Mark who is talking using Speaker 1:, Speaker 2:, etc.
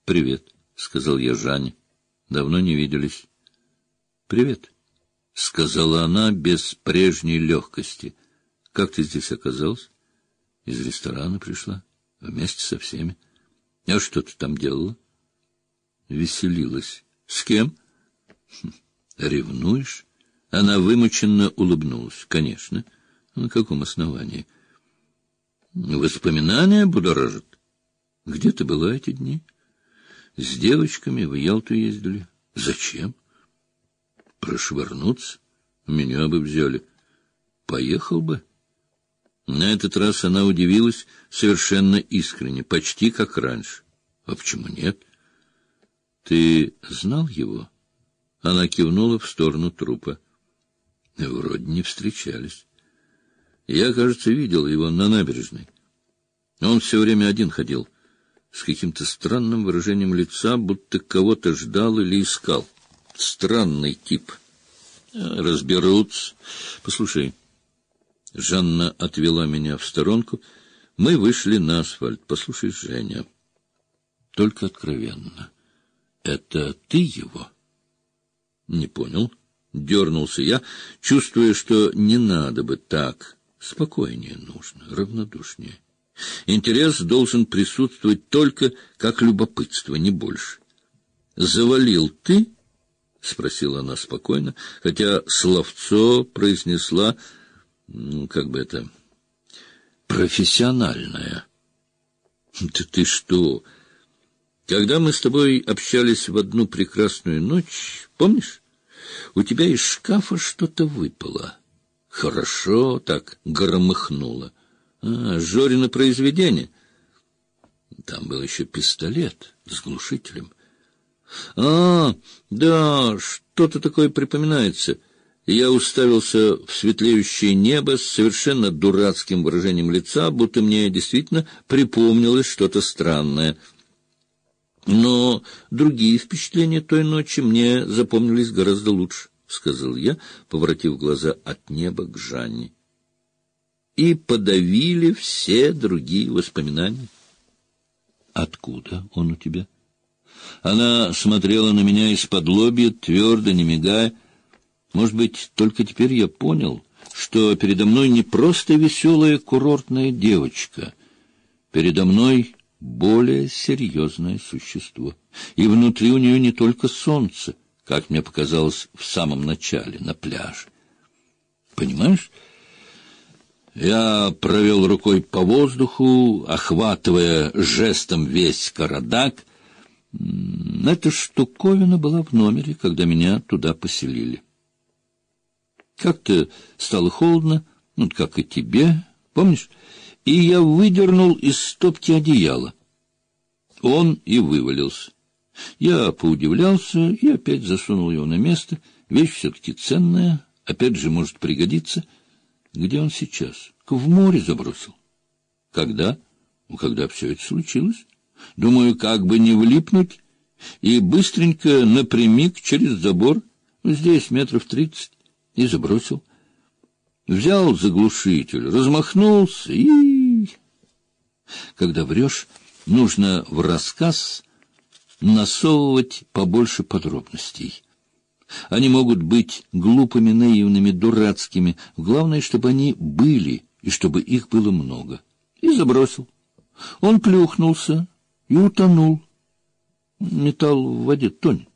Speaker 1: «Привет», — сказал я Жанне. «Давно не виделись». «Привет», — сказала она без прежней легкости. «Как ты здесь оказалась?» «Из ресторана пришла, вместе со всеми». «А что ты там делала?» «Веселилась». «С кем?» «Ревнуешь?» Она вымученно улыбнулась. «Конечно. На каком основании?» «Воспоминания будоражат». «Где ты была эти дни?» «С девочками в Ялту ездили». «Зачем?» «Прошвырнуться. Меня бы взяли. Поехал бы». На этот раз она удивилась совершенно искренне, почти как раньше. «А почему нет?» «Ты знал его?» Она кивнула в сторону трупа. «Вроде не встречались. Я, кажется, видел его на набережной. Он все время один ходил, с каким-то странным выражением лица, будто кого-то ждал или искал. Странный тип. Разберутся. Послушай». Жанна отвела меня в сторонку. Мы вышли на асфальт. «Послушай, Женя, только откровенно. Это ты его?» «Не понял». Дернулся я, чувствуя, что не надо бы так. Спокойнее нужно, равнодушнее. Интерес должен присутствовать только как любопытство, не больше. «Завалил ты?» — спросила она спокойно, хотя словцо произнесла, как бы это, профессиональное. «Да ты что? Когда мы с тобой общались в одну прекрасную ночь, помнишь? У тебя из шкафа что-то выпало. Хорошо так громыхнуло. Жорино произведение. Там был еще пистолет с глушителем. Да, что-то такое припоминается». Я уставился в светлеющее небо с совершенно дурацким выражением лица, будто мне действительно припомнилось что-то странное. «Но другие впечатления той ночи мне запомнились гораздо лучше», — сказал я, поворотив глаза от неба к Жанне. «И подавили все другие воспоминания». «Откуда он у тебя?» Она смотрела на меня из-подлобья, твердо, не мигая. Может быть, только теперь я понял, что передо мной не просто веселая курортная девочка. Передо мной более серьезное существо. И внутри у нее не только солнце, как мне показалось в самом начале, на пляже. Понимаешь? Я провел рукой по воздуху, охватывая жестом весь Карадак. Эта штуковина была в номере, когда меня туда поселили. Как-то стало холодно, как и тебе, помнишь? И я выдернул из стопки одеяло. Он и вывалился. Я поудивлялся и опять засунул его на место. Вещь все-таки ценная, опять же может пригодиться. Где он сейчас? В море забросил. Когда? Когда все это случилось. Думаю, как бы не влипнуть, и быстренько напрямик через забор, здесь метров 30, и забросил. Взял заглушитель, размахнулся и... Когда врешь, нужно в рассказ насовывать побольше подробностей. Они могут быть глупыми, наивными, дурацкими. Главное, чтобы они были, и чтобы их было много. И забросил. Он плюхнулся и утонул. Металл в воде тонет.